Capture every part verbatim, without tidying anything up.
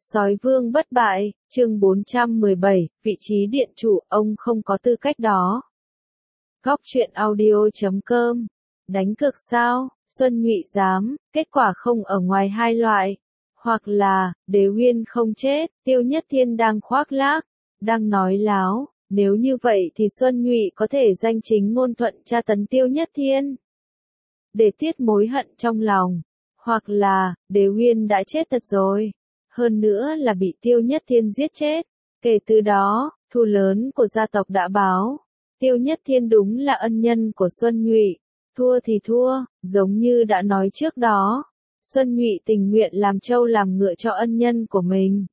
Sói vương bất bại, chương bốn trăm mười bảy, vị trí điện chủ, ông không có tư cách đó. Góc truyện audio chấm com, đánh cược sao, Xuân Nhụy dám, kết quả không ở ngoài hai loại. Hoặc là, Đế Uyên không chết, Tiêu Nhất Thiên đang khoác lác, đang nói láo, nếu như vậy thì Xuân Nhụy có thể danh chính ngôn thuận tra tấn Tiêu Nhất Thiên. Để tiết mối hận trong lòng. Hoặc là, Đế Uyên đã chết thật rồi. Hơn nữa là bị Tiêu Nhất Thiên giết chết. Kể từ đó, thù lớn của gia tộc đã báo. Tiêu Nhất Thiên đúng là ân nhân của Xuân Nhụy. Thua thì thua, giống như đã nói trước đó. Xuân Nhụy tình nguyện làm trâu làm ngựa cho ân nhân của mình.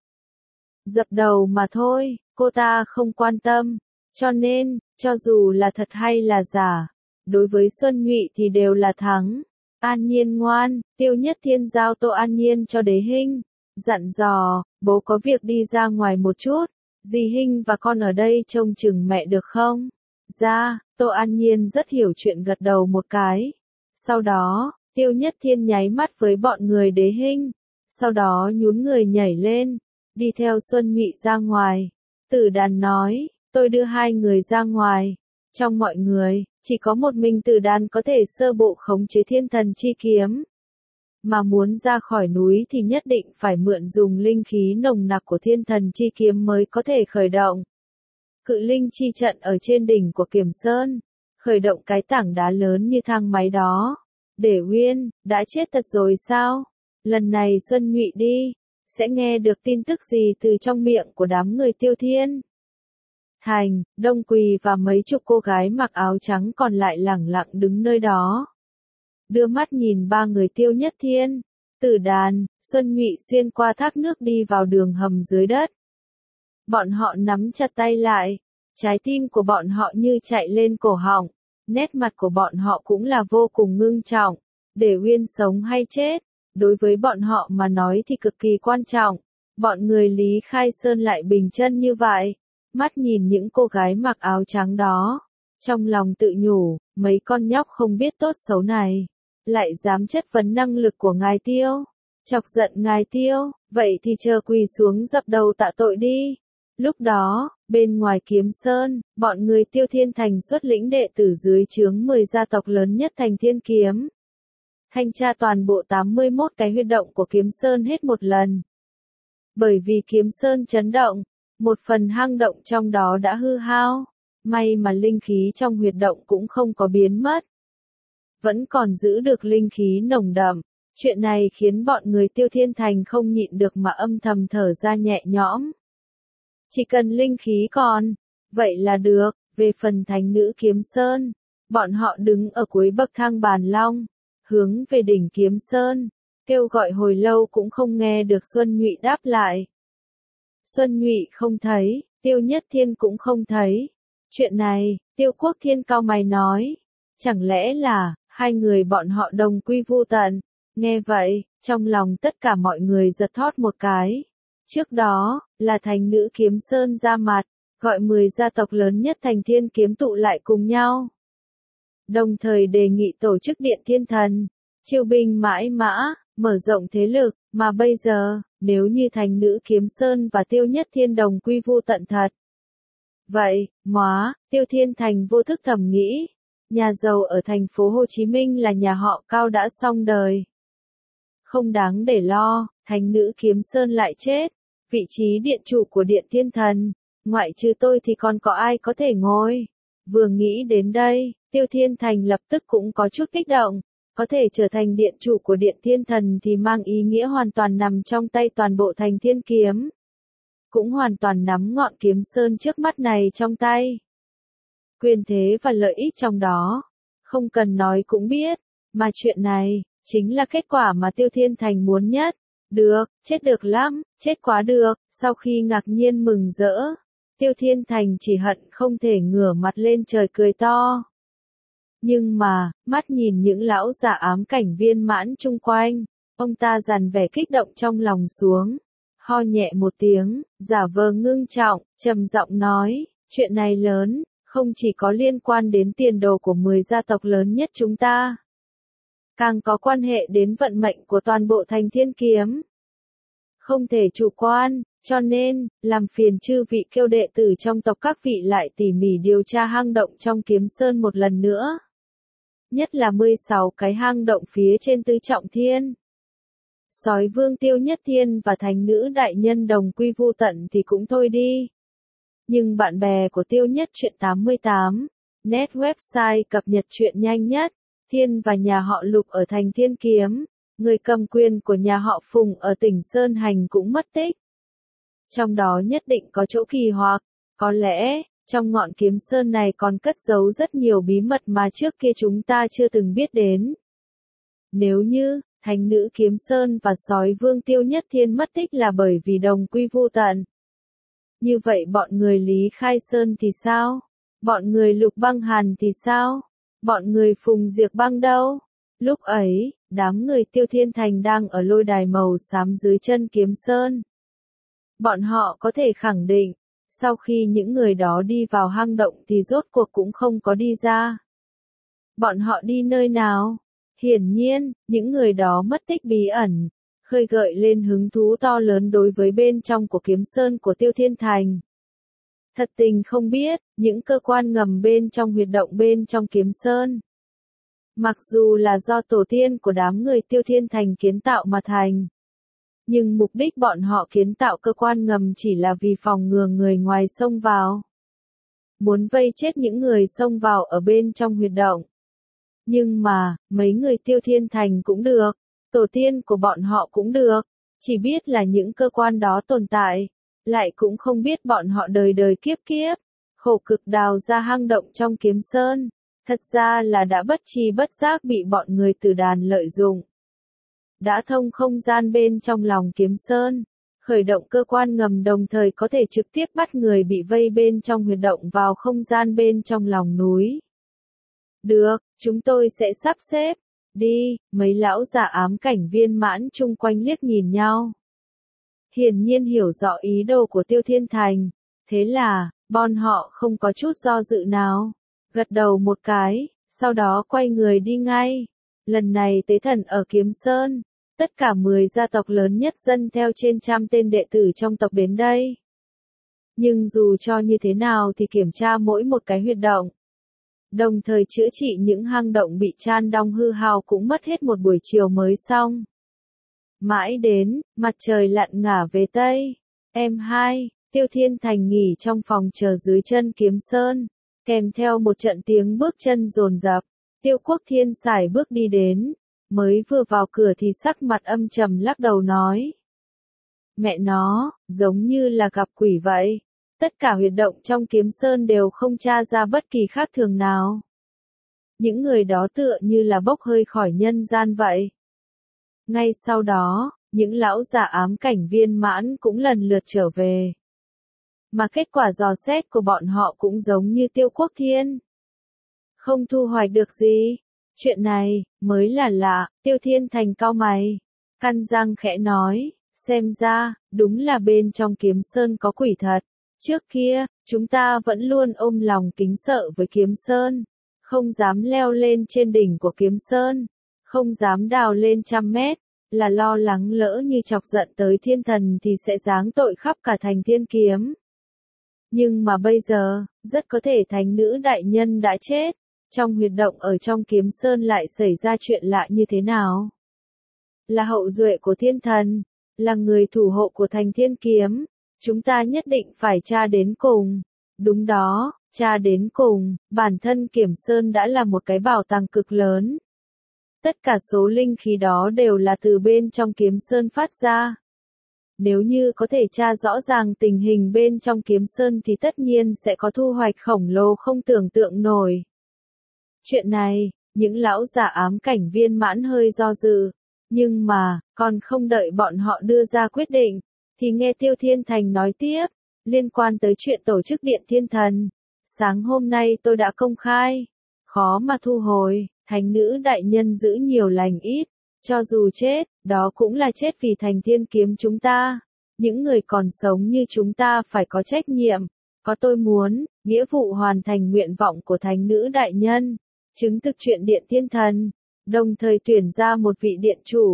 Dập đầu mà thôi, cô ta không quan tâm. Cho nên, cho dù là thật hay là giả, đối với Xuân Nhụy thì đều là thắng. An Nhiên ngoan, Tiêu Nhất Thiên giao Tô An Nhiên cho Đế Hinh. Dặn dò, bố có việc đi ra ngoài một chút, dì Hinh và con ở đây trông chừng mẹ được không? Ra, Tô An Nhiên rất hiểu chuyện gật đầu một cái. Sau đó, Tiêu Nhất Thiên nháy mắt với bọn người Đế Hinh. Sau đó nhún người nhảy lên, đi theo Xuân Nhụy ra ngoài. Tử Đàn nói, tôi đưa hai người ra ngoài. Trong mọi người, chỉ có một mình Tử Đàn có thể sơ bộ khống chế Thiên Thần Chi Kiếm. Mà muốn ra khỏi núi thì nhất định phải mượn dùng linh khí nồng nặc của Thiên Thần Chi Kiếm mới có thể khởi động. Cự linh chi trận ở trên đỉnh của Kiểm Sơn, khởi động cái tảng đá lớn như thang máy đó. Để Uyên, đã chết thật rồi sao? Lần này Xuân Nhụy đi, sẽ nghe được tin tức gì từ trong miệng của đám người Tiêu Thiên? Thành, Đông Quỳ và mấy chục cô gái mặc áo trắng còn lại lẳng lặng đứng nơi đó. Đưa mắt nhìn ba người Tiêu Nhất Thiên, Tử Đàn, Xuân Nhụy xuyên qua thác nước đi vào đường hầm dưới đất. Bọn họ nắm chặt tay lại, trái tim của bọn họ như chạy lên cổ họng, nét mặt của bọn họ cũng là vô cùng ngưng trọng. Để Uyên sống hay chết, đối với bọn họ mà nói thì cực kỳ quan trọng. Bọn người Lý Khai Sơn lại bình chân như vậy, mắt nhìn những cô gái mặc áo trắng đó, trong lòng tự nhủ, mấy con nhóc không biết tốt xấu này, lại dám chất vấn năng lực của ngài Tiêu, chọc giận ngài Tiêu, vậy thì chờ quỳ xuống dập đầu tạ tội đi. Lúc đó, bên ngoài Kiếm Sơn, bọn người Tiêu Thiên Thành xuất lĩnh đệ tử dưới trướng mười gia tộc lớn nhất thành Thiên Kiếm. Thanh tra toàn bộ tám mươi mốt cái huyệt động của Kiếm Sơn hết một lần. Bởi vì Kiếm Sơn chấn động, một phần hang động trong đó đã hư hao, may mà linh khí trong huyệt động cũng không có biến mất. Vẫn còn giữ được linh khí nồng đậm, chuyện này khiến bọn người Tiêu Thiên Thành không nhịn được mà âm thầm thở ra nhẹ nhõm. Chỉ cần linh khí còn, vậy là được. Về phần thánh nữ Kiếm Sơn, bọn họ đứng ở cuối bậc thang Bàn Long, hướng về đỉnh Kiếm Sơn, kêu gọi hồi lâu cũng không nghe được Xuân Nhụy đáp lại. Xuân Nhụy không thấy, Tiêu Nhất Thiên cũng không thấy. Chuyện này, Tiêu Quốc Thiên cau mày nói, chẳng lẽ là hai người bọn họ đồng quy vu tận? Nghe vậy, trong lòng tất cả mọi người giật thót một cái. Trước đó, là thánh nữ Kiếm Sơn ra mặt, gọi mười gia tộc lớn nhất thành Thiên Kiếm tụ lại cùng nhau. Đồng thời đề nghị tổ chức Điện Thiên Thần, chiêu binh mãi mã, mở rộng thế lực, mà bây giờ, nếu như thành nữ Kiếm Sơn và Tiêu Nhất Thiên đồng quy vu tận thật. Vậy, móa, Tiêu Thiên Thành vô thức thầm nghĩ, nhà giàu ở thành phố Hồ Chí Minh là nhà họ Cao đã xong đời. Không đáng để lo, thành nữ Kiếm Sơn lại chết, vị trí điện chủ của Điện Thiên Thần, ngoại trừ tôi thì còn có ai có thể ngồi. Vừa nghĩ đến đây, Tiêu Thiên Thành lập tức cũng có chút kích động, có thể trở thành điện chủ của Điện Thiên Thần thì mang ý nghĩa hoàn toàn nằm trong tay toàn bộ thành Thiên Kiếm. Cũng hoàn toàn nắm ngọn Kiếm Sơn trước mắt này trong tay. Quyền thế và lợi ích trong đó, không cần nói cũng biết, mà chuyện này, chính là kết quả mà Tiêu Thiên Thành muốn nhất. Được, chết được lắm, chết quá được. Sau khi ngạc nhiên mừng rỡ, Tiêu Thiên Thành chỉ hận không thể ngửa mặt lên trời cười to. Nhưng mà, mắt nhìn những lão già ám cảnh viên mãn chung quanh, ông ta dằn vẻ kích động trong lòng xuống, ho nhẹ một tiếng, giả vờ ngưng trọng, trầm giọng nói, chuyện này lớn, không chỉ có liên quan đến tiền đồ của mười gia tộc lớn nhất chúng ta, càng có quan hệ đến vận mệnh của toàn bộ thành Thiên Kiếm. không thể chủ quan, cho nên, làm phiền chư vị kêu đệ tử trong tộc các vị lại tỉ mỉ điều tra hang động trong Kiếm Sơn một lần nữa. Nhất là mười sáu cái hang động phía trên Tứ Trọng Thiên. Sói Vương Tiêu Nhất Thiên và Thánh Nữ Đại Nhân đồng quy vu tận thì cũng thôi đi. Nhưng bạn bè của Tiêu Nhất Truyện tám mươi tám, net website cập nhật truyện nhanh nhất, Thiên và nhà họ Lục ở thành Thiên Kiếm, người cầm quyền của nhà họ Phùng ở tỉnh Sơn Hành cũng mất tích. Trong đó nhất định có chỗ kỳ hoặc, có lẽ, trong ngọn Kiếm Sơn này còn cất giấu rất nhiều bí mật mà trước kia chúng ta chưa từng biết đến. Nếu như, Thánh Nữ Kiếm Sơn và Sói Vương Tiêu Nhất Thiên mất tích là bởi vì đồng quy vu tận. Như vậy bọn người Lý Khai Sơn thì sao? Bọn người Lục Băng Hàn thì sao? Bọn người Phùng Diệp Băng đâu? Lúc ấy, đám người Tiêu Thiên Thành đang ở lôi đài màu xám dưới chân Kiếm Sơn. Bọn họ có thể khẳng định, sau khi những người đó đi vào hang động thì rốt cuộc cũng không có đi ra. Bọn họ đi nơi nào? Hiển nhiên, những người đó mất tích bí ẩn, khơi gợi lên hứng thú to lớn đối với bên trong của Kiếm Sơn của Tiêu Thiên Thành. Thật tình không biết, những cơ quan ngầm bên trong huyệt động bên trong Kiếm Sơn. Mặc dù là do tổ tiên của đám người Tiêu Thiên Thành kiến tạo mà thành. Nhưng mục đích bọn họ kiến tạo cơ quan ngầm chỉ là vì phòng ngừa người ngoài xông vào. Muốn vây chết những người xông vào ở bên trong huyệt động. Nhưng mà, mấy người Tiêu Thiên Thành cũng được, tổ tiên của bọn họ cũng được, chỉ biết là những cơ quan đó tồn tại, lại cũng không biết bọn họ đời đời kiếp kiếp, khổ cực đào ra hang động trong Kiếm Sơn, thật ra là đã bất tri bất giác bị bọn người Tử Đàn lợi dụng. Đã thông không gian bên trong lòng Kiếm Sơn, khởi động cơ quan ngầm đồng thời có thể trực tiếp bắt người bị vây bên trong huyệt động vào không gian bên trong lòng núi. Được, chúng tôi sẽ sắp xếp. Đi, mấy lão già ám cảnh viên mãn chung quanh liếc nhìn nhau. Hiển nhiên hiểu rõ ý đồ của Tiêu Thiên Thành. Thế là, bọn họ không có chút do dự nào. Gật đầu một cái, sau đó quay người đi ngay. Lần này tế thần ở Kiếm Sơn, tất cả mười gia tộc lớn nhất dân theo trên trăm tên đệ tử trong tộc đến đây. Nhưng dù cho như thế nào thì kiểm tra mỗi một cái huyệt động. Đồng thời chữa trị những hang động bị chan đong hư hao cũng mất hết một buổi chiều mới xong. Mãi đến, mặt trời lặn ngả về Tây. Em hai, Tiêu Thiên Thành nghỉ trong phòng chờ dưới chân Kiếm Sơn. Kèm theo một trận tiếng bước chân dồn dập, Tiêu Quốc Thiên sải bước đi đến. Mới vừa vào cửa thì sắc mặt âm trầm lắc đầu nói. Mẹ nó, giống như là gặp quỷ vậy. Tất cả huyệt động trong Kiếm Sơn đều không tra ra bất kỳ khác thường nào. Những người đó tựa như là bốc hơi khỏi nhân gian vậy. Ngay sau đó, những lão già ám cảnh viên mãn cũng lần lượt trở về. Mà kết quả dò xét của bọn họ cũng giống như Tiêu Quốc Thiên. Không thu hoạch được gì. Chuyện này, mới là lạ, Tiêu Thiên Thành cau mày. Căn răng khẽ nói, xem ra, đúng là bên trong Kiếm Sơn có quỷ thật. Trước kia, chúng ta vẫn luôn ôm lòng kính sợ với Kiếm Sơn. Không dám leo lên trên đỉnh của Kiếm Sơn. Không dám đào lên trăm mét. Là lo lắng lỡ như chọc giận tới thiên thần thì sẽ giáng tội khắp cả thành Thiên Kiếm. Nhưng mà bây giờ, rất có thể thánh nữ đại nhân đã chết. Trong huyệt động ở trong Kiếm Sơn lại xảy ra chuyện lạ như thế nào? Là hậu duệ của thiên thần, là người thủ hộ của thành Thiên Kiếm. Chúng ta nhất định phải tra đến cùng. Đúng đó, tra đến cùng, bản thân Kiếm Sơn đã là một cái bảo tàng cực lớn. Tất cả số linh khí đó đều là từ bên trong Kiếm Sơn phát ra. Nếu như có thể tra rõ ràng tình hình bên trong Kiếm Sơn thì tất nhiên sẽ có thu hoạch khổng lồ không tưởng tượng nổi. Chuyện này, những lão già ám cảnh viên mãn hơi do dự. Nhưng mà, còn không đợi bọn họ đưa ra quyết định, thì nghe Tiêu Thiên Thành nói tiếp, liên quan tới chuyện tổ chức Điện Thiên Thần. Sáng hôm nay tôi đã công khai, khó mà thu hồi, thánh nữ đại nhân giữ nhiều lành ít, cho dù chết, đó cũng là chết vì thành Thiên Kiếm chúng ta. Những người còn sống như chúng ta phải có trách nhiệm, có tôi muốn, nghĩa vụ hoàn thành nguyện vọng của thánh nữ đại nhân, chứng thực chuyện Điện Thiên Thần, đồng thời tuyển ra một vị điện chủ,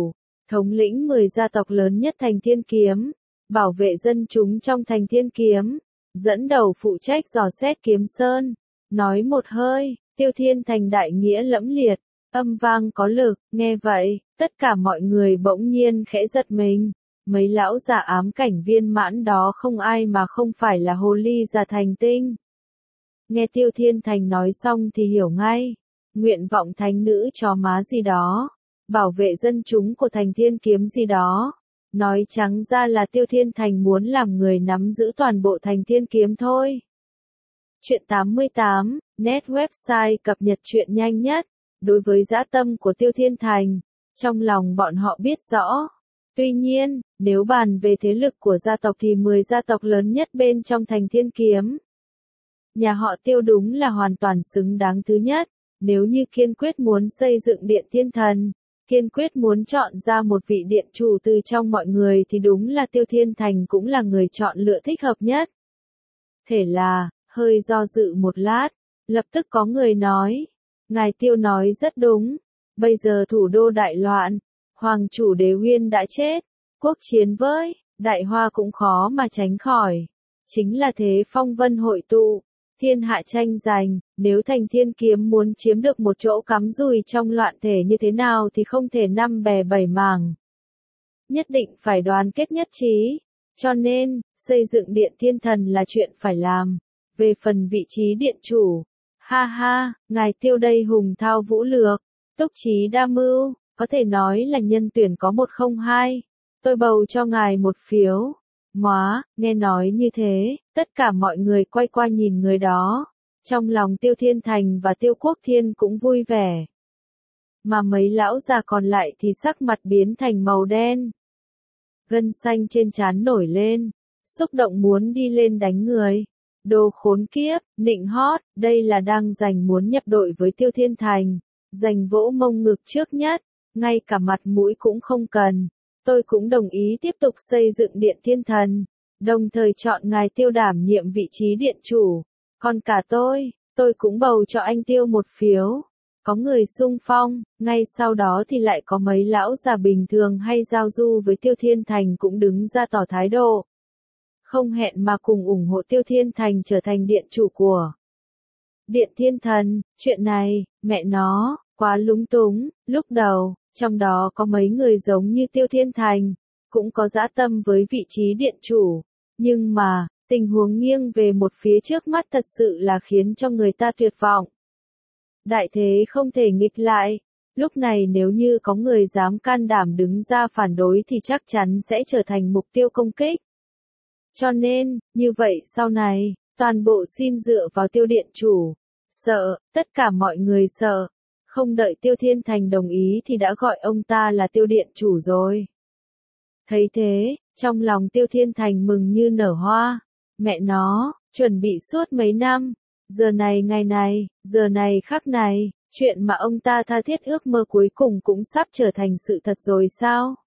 thống lĩnh mười gia tộc lớn nhất thành Thiên Kiếm, bảo vệ dân chúng trong thành Thiên Kiếm, dẫn đầu phụ trách dò xét Kiếm Sơn, nói một hơi, Tiêu Thiên Thành đại nghĩa lẫm liệt, âm vang có lực, nghe vậy, tất cả mọi người bỗng nhiên khẽ giật mình. Mấy lão già ám cảnh viên mãn đó không ai mà không phải là hồ ly già thành tinh. Nghe Tiêu Thiên Thành nói xong thì hiểu ngay, nguyện vọng thánh nữ chó má gì đó, bảo vệ dân chúng của thành Thiên Kiếm gì đó, nói trắng ra là Tiêu Thiên Thành muốn làm người nắm giữ toàn bộ thành Thiên Kiếm thôi. Chuyện tám mươi tám, net website cập nhật chuyện nhanh nhất, đối với dã tâm của Tiêu Thiên Thành, trong lòng bọn họ biết rõ. Tuy nhiên, nếu bàn về thế lực của gia tộc thì mười gia tộc lớn nhất bên trong thành Thiên Kiếm, nhà họ Tiêu đúng là hoàn toàn xứng đáng thứ nhất. Nếu như kiên quyết muốn xây dựng Điện Thiên Thần, kiên quyết muốn chọn ra một vị điện chủ từ trong mọi người thì đúng là Tiêu Thiên Thành cũng là người chọn lựa thích hợp nhất. Thế là, hơi do dự một lát, lập tức có người nói, ngài Tiêu nói rất đúng, bây giờ thủ đô đại loạn, Hoàng chủ Đế Uyên đã chết, quốc chiến với Đại Hoa cũng khó mà tránh khỏi. Chính là thế phong vân hội tụ, thiên hạ tranh giành, nếu thành Thiên Kiếm muốn chiếm được một chỗ cắm rùi trong loạn thể như thế nào thì không thể năm bè bảy mảng. Nhất định phải đoàn kết nhất trí, cho nên, xây dựng Điện Thiên Thần là chuyện phải làm. Về phần vị trí điện chủ, ha ha, ngài Tiêu đây hùng thao vũ lược, túc trí đa mưu, có thể nói là nhân tuyển có một không hai, tôi bầu cho ngài một phiếu. Móa, nghe nói như thế, tất cả mọi người quay qua nhìn người đó, trong lòng Tiêu Thiên Thành và Tiêu Quốc Thiên cũng vui vẻ. Mà mấy lão già còn lại thì sắc mặt biến thành màu đen. Gân xanh trên trán nổi lên, xúc động muốn đi lên đánh người. Đồ khốn kiếp, nịnh hót, đây là đang giành muốn nhập đội với Tiêu Thiên Thành, giành vỗ mông ngực trước nhất, ngay cả mặt mũi cũng không cần. Tôi cũng đồng ý tiếp tục xây dựng Điện Thiên Thần, đồng thời chọn ngài Tiêu đảm nhiệm vị trí điện chủ. Còn cả tôi, tôi cũng bầu cho anh Tiêu một phiếu. Có người xung phong, ngay sau đó thì lại có mấy lão già bình thường hay giao du với Tiêu Thiên Thành cũng đứng ra tỏ thái độ. Không hẹn mà cùng ủng hộ Tiêu Thiên Thành trở thành điện chủ của Điện Thiên Thần. Chuyện này, mẹ nó, quá lúng túng. Lúc đầu, trong đó có mấy người giống như Tiêu Thiên Thành, cũng có dã tâm với vị trí điện chủ. Nhưng mà, tình huống nghiêng về một phía trước mắt thật sự là khiến cho người ta tuyệt vọng. Đại thế không thể nghịch lại. Lúc này nếu như có người dám can đảm đứng ra phản đối thì chắc chắn sẽ trở thành mục tiêu công kích. Cho nên, như vậy sau này, toàn bộ xin dựa vào Tiêu điện chủ. Sợ, tất cả mọi người sợ. Không đợi Tiêu Thiên Thành đồng ý thì đã gọi ông ta là Tiêu điện chủ rồi. Thấy thế, trong lòng Tiêu Thiên Thành mừng như nở hoa. Mẹ nó, chuẩn bị suốt mấy năm. Giờ này ngày này, giờ này khắc này, chuyện mà ông ta tha thiết ước mơ cuối cùng cũng sắp trở thành sự thật rồi sao?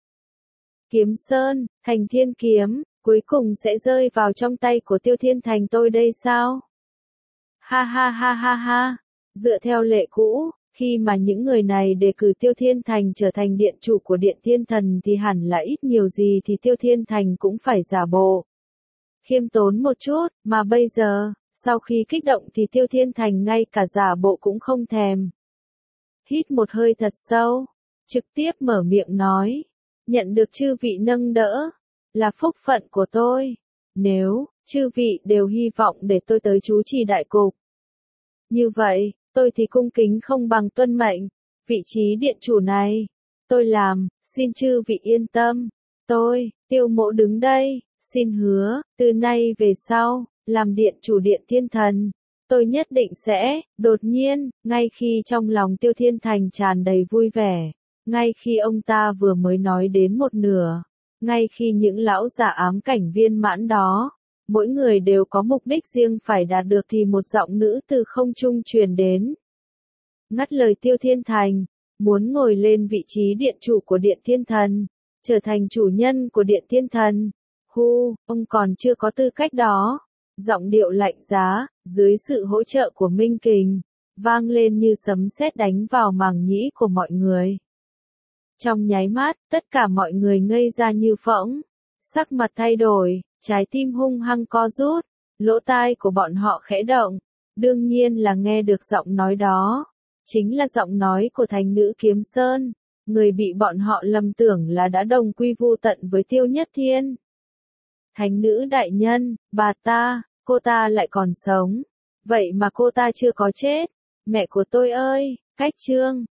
Kiếm Sơn, thành Thiên Kiếm, cuối cùng sẽ rơi vào trong tay của Tiêu Thiên Thành tôi đây sao? Ha ha ha ha ha, dựa theo lệ cũ, khi mà những người này đề cử Tiêu Thiên Thành trở thành điện chủ của Điện Thiên Thần thì hẳn là ít nhiều gì thì Tiêu Thiên Thành cũng phải giả bộ khiêm tốn một chút, mà bây giờ, sau khi kích động thì Tiêu Thiên Thành ngay cả giả bộ cũng không thèm. Hít một hơi thật sâu, trực tiếp mở miệng nói, nhận được chư vị nâng đỡ, là phúc phận của tôi. Nếu, chư vị đều hy vọng để tôi tới trú trì đại cục. Như vậy, tôi thì cung kính không bằng tuân mệnh, vị trí điện chủ này, tôi làm, xin chư vị yên tâm. Tôi, Tiêu Mỗ đứng đây, xin hứa, từ nay về sau, làm điện chủ Điện Thiên Thần, tôi nhất định sẽ, đột nhiên, ngay khi trong lòng Tiêu Thiên Thành tràn đầy vui vẻ, ngay khi ông ta vừa mới nói đến một nửa, ngay khi những lão già ám cảnh viên mãn đó, mỗi người đều có mục đích riêng phải đạt được thì một giọng nữ từ không trung truyền đến. Ngắt lời Tiêu Thiên Thành, muốn ngồi lên vị trí điện chủ của Điện Thiên Thần, trở thành chủ nhân của Điện Thiên Thần. Hu, ông còn chưa có tư cách đó. Giọng điệu lạnh giá, dưới sự hỗ trợ của Minh Kình, vang lên như sấm sét đánh vào màng nhĩ của mọi người. Trong nháy mắt, tất cả mọi người ngây ra như phỗng. Sắc mặt thay đổi, trái tim hung hăng co rút, lỗ tai của bọn họ khẽ động. Đương nhiên là nghe được giọng nói đó. Chính là giọng nói của thánh nữ Kiếm Sơn. Người bị bọn họ lầm tưởng là đã đồng quy vu tận với Tiêu Nhất Thiên. Thánh nữ đại nhân, bà ta, cô ta lại còn sống. Vậy mà cô ta chưa có chết. Mẹ của tôi ơi, cách chương.